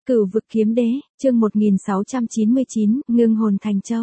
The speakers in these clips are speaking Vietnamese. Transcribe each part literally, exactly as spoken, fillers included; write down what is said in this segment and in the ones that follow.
Cửu vực kiếm đế, chương một nghìn sáu trăm chín mươi chín, ngưng hồn thành châu.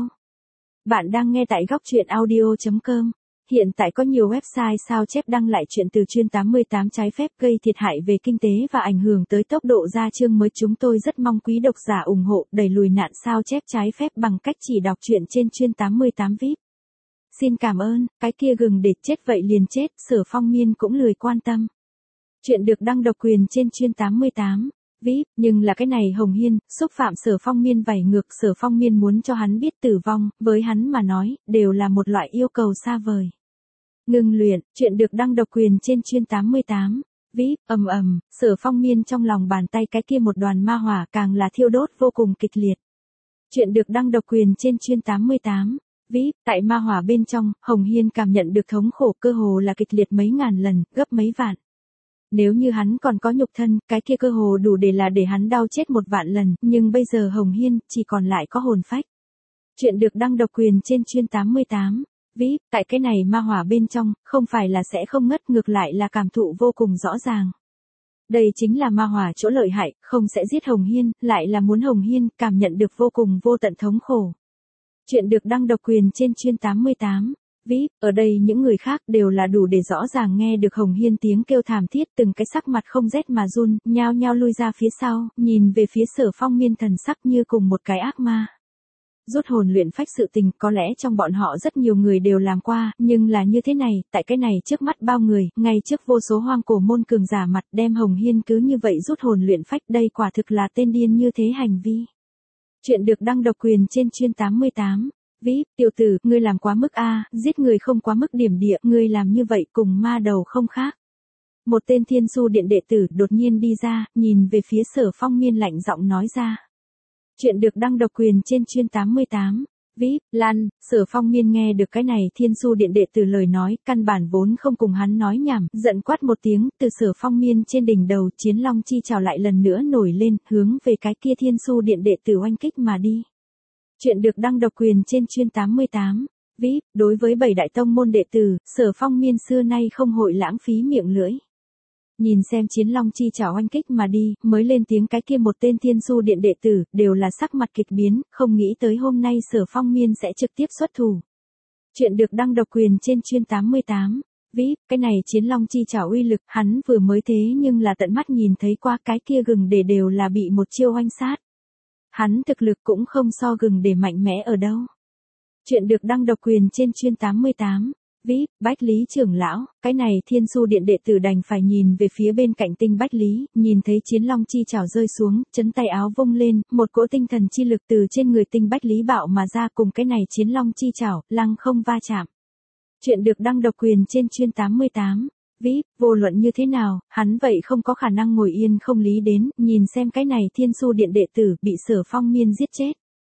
Bạn đang nghe tại góc truyện audio chấm com. Hiện tại có nhiều website sao chép đăng lại chuyện từ chuyên tám mươi tám trái phép gây thiệt hại về kinh tế và ảnh hưởng tới tốc độ ra chương mới. Chúng tôi rất mong quý độc giả ủng hộ đẩy lùi nạn sao chép trái phép bằng cách chỉ đọc truyện trên chuyên tám mươi tám vi ai pi. Xin cảm ơn, cái kia gừng để chết vậy liền chết, Sở Phong Miên cũng lười quan tâm. Chuyện được đăng độc quyền trên chuyên tám mươi tám vi ai pi, nhưng là cái này Hồng Hiên, xúc phạm Sở Phong Miên vảy ngược. Sở Phong Miên muốn cho hắn biết tử vong, với hắn mà nói, đều là một loại yêu cầu xa vời. Ngưng luyện, chuyện được đăng độc quyền trên chuyên tám mươi tám vi ai pi, ầm ầm, Sở Phong Miên trong lòng bàn tay cái kia một đoàn ma hỏa càng là thiêu đốt vô cùng kịch liệt. Chuyện được đăng độc quyền trên chuyên tám mươi tám vi ai pi, tại ma hỏa bên trong, Hồng Hiên cảm nhận được thống khổ cơ hồ là kịch liệt mấy ngàn lần, gấp mấy vạn. Nếu như hắn còn có nhục thân, cái kia cơ hồ đủ để là để hắn đau chết một vạn lần, nhưng bây giờ Hồng Hiên chỉ còn lại có hồn phách. Chuyện được đăng độc quyền trên chuyên tám mươi tám vi ai pi, tại cái này ma hỏa bên trong, không phải là sẽ không ngất, ngược lại là cảm thụ vô cùng rõ ràng. Đây chính là ma hỏa chỗ lợi hại, không sẽ giết Hồng Hiên, lại là muốn Hồng Hiên cảm nhận được vô cùng vô tận thống khổ. Chuyện được đăng độc quyền trên chuyên tám mươi tám vi ai pi, ở đây những người khác đều là đủ để rõ ràng nghe được Hồng Hiên tiếng kêu thảm thiết, từng cái sắc mặt không rét mà run, nhao nhao lui ra phía sau, nhìn về phía Sở Phong Miên, thần sắc như cùng một cái ác ma. Rút hồn luyện phách sự tình, có lẽ trong bọn họ rất nhiều người đều làm qua, nhưng là như thế này, tại cái này trước mắt bao người, ngay trước vô số hoang cổ môn cường giả mặt, đem Hồng Hiên cứ như vậy rút hồn luyện phách, đây quả thực là tên điên như thế hành vi. Chuyện được đăng độc quyền trên chuyên tám mươi tám vi ai pi, tiểu tử, ngươi làm quá mức a, giết người không quá mức điểm địa, ngươi làm như vậy cùng ma đầu không khác. Một tên Thiên Su Điện đệ tử đột nhiên đi ra, nhìn về phía Sở Phong Miên lạnh giọng nói ra. Chuyện được đăng độc quyền trên chuyên tám mươi tám vi ai pi, Lan, Sở Phong Miên nghe được cái này Thiên Su Điện đệ tử lời nói, căn bản vốn không cùng hắn nói nhảm, giận quát một tiếng, từ Sở Phong Miên trên đỉnh đầu, Chiến Long chi trảo lại lần nữa nổi lên, hướng về cái kia Thiên Su Điện đệ tử oanh kích mà đi. Chuyện được đăng độc quyền trên chuyên tám mươi tám vi ai pi, đối với bảy đại tông môn đệ tử, Sở Phong Miên xưa nay không hội lãng phí miệng lưỡi. Nhìn xem Chiến Long chi trảo oanh kích mà đi, mới lên tiếng cái kia một tên Thiên Su Điện đệ tử, đều là sắc mặt kịch biến, không nghĩ tới hôm nay Sở Phong Miên sẽ trực tiếp xuất thủ. Chuyện được đăng độc quyền trên chuyên tám mươi tám vi ai pi, cái này Chiến Long chi trảo uy lực, hắn vừa mới thế nhưng là tận mắt nhìn thấy qua, cái kia gừng để đều là bị một chiêu oanh sát. Hắn thực lực cũng không so gừng để mạnh mẽ ở đâu. Chuyện được đăng độc quyền trên chuyên tám mươi tám vi ai pi, Bách Lý trưởng lão, cái này Thiên Su Điện đệ tử đành phải nhìn về phía bên cạnh Tinh Bách Lý, nhìn thấy Chiến Long chi trảo rơi xuống, chấn tay áo vung lên, một cỗ tinh thần chi lực từ trên người Tinh Bách Lý bạo mà ra, cùng cái này Chiến Long chi trảo, lăng không va chạm. Chuyện được đăng độc quyền trên chuyên tám mươi tám vi ai pi, vô luận như thế nào, hắn vậy không có khả năng ngồi yên không lý đến, nhìn xem cái này Thiên Su Điện đệ tử bị Sở Phong Miên giết chết.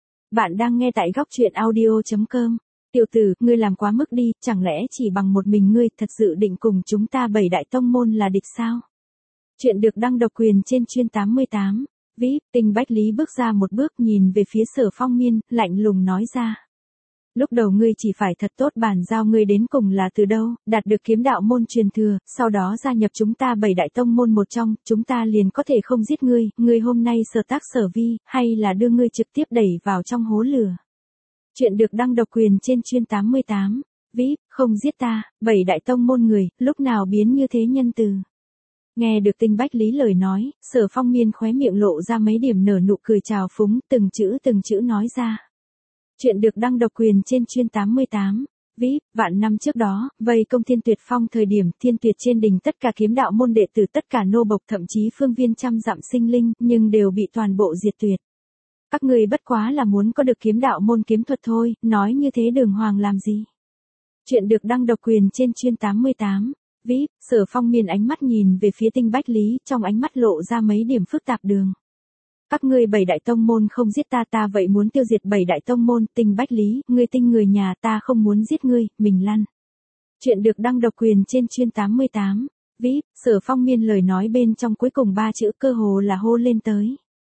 Bạn đang nghe tại góc truyện audio chấm com. Tiểu tử, ngươi làm quá mức đi, chẳng lẽ chỉ bằng một mình ngươi, thật sự định cùng chúng ta bảy đại tông môn là địch sao? Chuyện được đăng độc quyền trên chuyên tám mươi tám vi ai pi, Tinh Bách Lý bước ra một bước, nhìn về phía Sở Phong Miên, lạnh lùng nói ra. Lúc đầu ngươi chỉ phải thật tốt bàn giao ngươi đến cùng là từ đâu, đạt được kiếm đạo môn truyền thừa, sau đó gia nhập chúng ta bảy đại tông môn một trong, chúng ta liền có thể không giết ngươi, ngươi hôm nay sở tác sở vi, hay là đưa ngươi trực tiếp đẩy vào trong hố lửa. Chuyện được đăng độc quyền trên chuyên tám mươi tám vi ai pi, không giết ta, bảy đại tông môn người, lúc nào biến như thế nhân từ. Nghe được Tinh Bách Lý lời nói, Sở Phong Miên khóe miệng lộ ra mấy điểm nở nụ cười trào phúng, từng chữ từng chữ nói ra. Chuyện được đăng độc quyền trên chuyên tám mươi tám vi ai pi, vạn năm trước đó, vây công Thiên Tuyệt Phong thời điểm, Thiên Tuyệt trên đỉnh tất cả kiếm đạo môn đệ tử, tất cả nô bộc, thậm chí phương viên trăm dặm sinh linh, nhưng đều bị toàn bộ diệt tuyệt. Các ngươi bất quá là muốn có được kiếm đạo môn kiếm thuật thôi, nói như thế đường hoàng làm gì? Chuyện được đăng độc quyền trên chuyên tám mươi tám vi ai pi, Sở Phong Miên ánh mắt nhìn về phía Tinh Bách Lý, trong ánh mắt lộ ra mấy điểm phức tạp đường. Các ngươi bảy đại tông môn không giết ta, ta vậy muốn tiêu diệt bảy đại tông môn, Tinh Bách Lý, ngươi tinh người nhà, ta không muốn giết ngươi, mình lăn. Chuyện được đăng độc quyền trên chuyên tám mươi tám vi ai pi, Sở Phong Miên lời nói bên trong cuối cùng ba chữ cơ hồ là hô lên tới.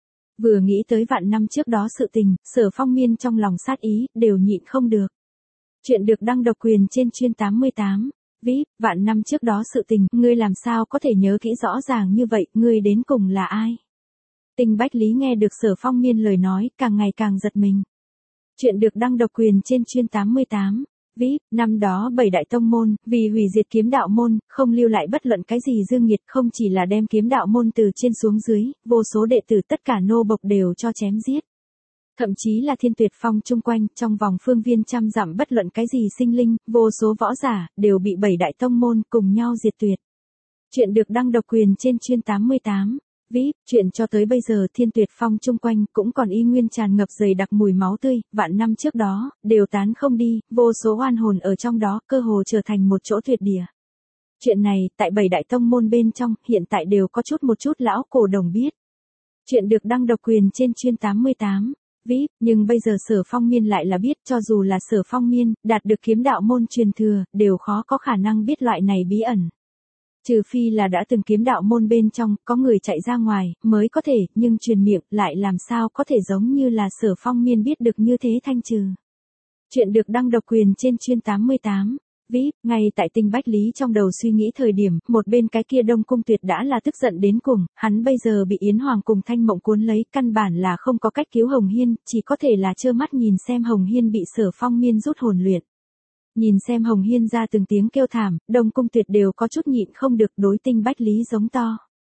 Vừa nghĩ tới vạn năm trước đó sự tình, Sở Phong Miên trong lòng sát ý, đều nhịn không được. Chuyện được đăng độc quyền trên chuyên tám mươi tám vi ai pi, vạn năm trước đó sự tình, ngươi làm sao có thể nhớ kỹ rõ ràng như vậy, ngươi đến cùng là ai? Tinh Bách Lý nghe được Sở Phong Miên lời nói, càng ngày càng giật mình. Chuyện được đăng độc quyền trên chuyên tám mươi tám. vê i pê, năm đó bảy đại tông môn, vì hủy diệt kiếm đạo môn, không lưu lại bất luận cái gì dương nghiệt, không chỉ là đem kiếm đạo môn từ trên xuống dưới, vô số đệ tử tất cả nô bộc đều cho chém giết. Thậm chí là Thiên Tuyệt Phong chung quanh, trong vòng phương viên trăm dặm bất luận cái gì sinh linh, vô số võ giả, đều bị bảy đại tông môn cùng nhau diệt tuyệt. Chuyện được đăng độc quyền trên chuyên tám mươi tám. vê i pê, chuyện cho tới bây giờ Thiên Tuyệt Phong chung quanh cũng còn y nguyên tràn ngập dày đặc mùi máu tươi, vạn năm trước đó, đều tán không đi, vô số oan hồn ở trong đó, cơ hồ trở thành một chỗ tuyệt địa. Chuyện này, tại bảy đại tông môn bên trong, hiện tại đều có chút một chút lão cổ đồng biết. Chuyện được đăng độc quyền trên chuyên tám mươi tám. vê i pê, nhưng bây giờ Sở Phong Miên lại là biết, cho dù là Sở Phong Miên, đạt được kiếm đạo môn truyền thừa, đều khó có khả năng biết loại này bí ẩn. Trừ phi là đã từng kiếm đạo môn bên trong, có người chạy ra ngoài, mới có thể, nhưng truyền miệng, lại làm sao có thể giống như là Sở Phong Miên biết được như thế thanh trừ. Chuyện được đăng độc quyền trên chuyên tám mươi tám. vê i pê, ngay tại Tinh Bách Lý trong đầu suy nghĩ thời điểm, một bên cái kia Đông Cung Tuyệt đã là tức giận đến cùng, hắn bây giờ bị Yến Hoàng cùng Thanh Mộng cuốn lấy, căn bản là không có cách cứu Hồng Hiên, chỉ có thể là trơ mắt nhìn xem Hồng Hiên bị Sở Phong Miên rút hồn luyện. Nhìn xem Hồng Hiên ra từng tiếng kêu thảm, Đông Cung Tuyệt đều có chút nhịn không được, đối Tinh Bách Lý giống to.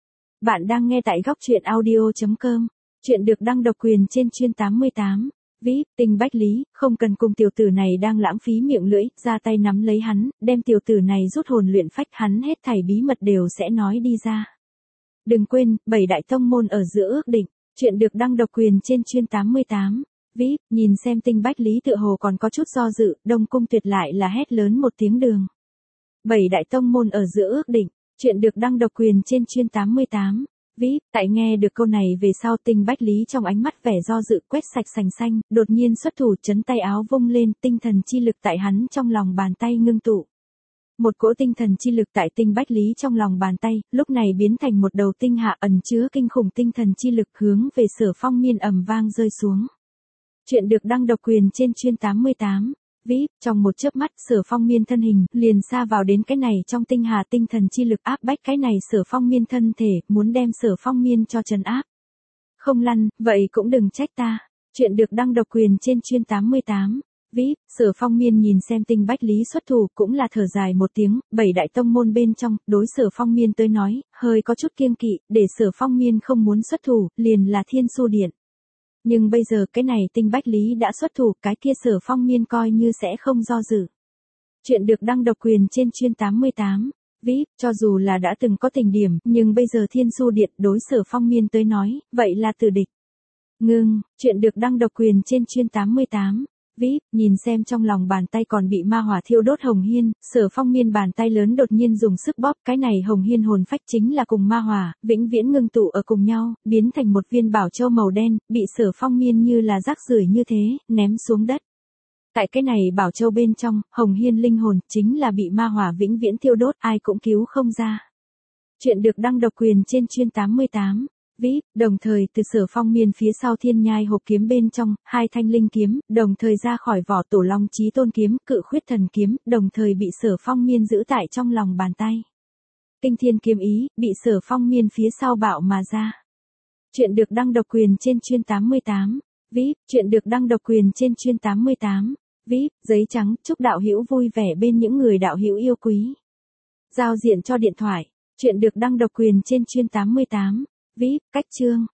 Bạn đang nghe tại góc truyện audio chấm com. Chuyện được đăng độc quyền trên chuyên tám mươi tám. vê i pê, Tinh Bách Lý, không cần cùng tiểu tử này đang lãng phí miệng lưỡi, ra tay nắm lấy hắn, đem tiểu tử này rút hồn luyện phách, hắn hết thảy bí mật đều sẽ nói đi ra. Đừng quên, bảy đại tông môn ở giữa ước định. Chuyện được đăng độc quyền trên chuyên tám mươi tám. vê i pê, nhìn xem Tinh Bách Lý tựa hồ còn có chút do dự, Đông Cung Tuyệt lại là hét lớn một tiếng đường. Bảy đại tông môn ở giữa ước định. Chuyện được đăng độc quyền trên chuyên tám mươi tám. vê i pê, tại nghe được câu này về sau, Tinh Bách Lý trong ánh mắt vẻ do dự quét sạch sành xanh, đột nhiên xuất thủ chấn tay áo vung lên, tinh thần chi lực tại hắn trong lòng bàn tay ngưng tụ. Một cỗ tinh thần chi lực tại Tinh Bách Lý trong lòng bàn tay, lúc này biến thành một đầu tinh hạ ẩn chứa kinh khủng tinh thần chi lực hướng về Sở Phong Miên ầm vang rơi xuống. Chuyện được đăng độc quyền trên chuyên tám mươi tám. vê i pê, trong một chớp mắt, Sở Phong Miên thân hình liền xa vào đến cái này trong tinh hà tinh thần chi lực áp bách cái này Sở Phong Miên thân thể, muốn đem Sở Phong Miên cho trấn áp. Không lăn, vậy cũng đừng trách ta. Chuyện được đăng độc quyền trên chuyên tám mươi tám. vê i pê, Sở Phong Miên nhìn xem Tinh Bách Lý xuất thủ, cũng là thở dài một tiếng, bảy đại tông môn bên trong, đối Sở Phong Miên tới nói, hơi có chút kiêng kỵ, để Sở Phong Miên không muốn xuất thủ, liền là Thiên Su Điện. Nhưng bây giờ cái này Tinh Bách Lý đã xuất thủ, cái kia Sở Phong Miên coi như sẽ không do dự. Chuyện được đăng độc quyền trên chuyên tám mươi tám. vê i pê, cho dù là đã từng có tình điểm, nhưng bây giờ Thiên Su Điện đối Sở Phong Miên tới nói, vậy là tử địch. Ngưng, chuyện được đăng độc quyền trên chuyên tám mươi tám. vê i pê, nhìn xem trong lòng bàn tay còn bị ma hỏa thiêu đốt Hồng Hiên, Sở Phong Miên bàn tay lớn đột nhiên dùng sức bóp, cái này Hồng Hiên hồn phách chính là cùng ma hỏa, vĩnh viễn ngưng tụ ở cùng nhau, biến thành một viên bảo châu màu đen, bị Sở Phong Miên như là rác rưởi như thế, ném xuống đất. Tại cái này bảo châu bên trong, Hồng Hiên linh hồn chính là bị ma hỏa vĩnh viễn thiêu đốt, ai cũng cứu không ra. Chuyện được đăng độc quyền trên chuyên tám mươi tám. vê i pê, đồng thời từ Sở Phong Miên phía sau thiên nhai hộp kiếm bên trong, hai thanh linh kiếm, đồng thời ra khỏi vỏ Tổ Long Chí Tôn kiếm, Cự Khuyết Thần kiếm, đồng thời bị Sở Phong Miên giữ tại trong lòng bàn tay. Kinh Thiên kiếm ý, bị Sở Phong Miên phía sau bạo mà ra. Chuyện được đăng độc quyền trên chuyên tám mươi tám. vê i pê, chuyện được đăng độc quyền trên chuyên tám mươi tám. vê i pê, giấy trắng, chúc đạo hữu vui vẻ bên những người đạo hữu yêu quý. Giao diện cho điện thoại. Chuyện được đăng độc quyền trên chuyên tám mươi tám. vê i pê, cách chương.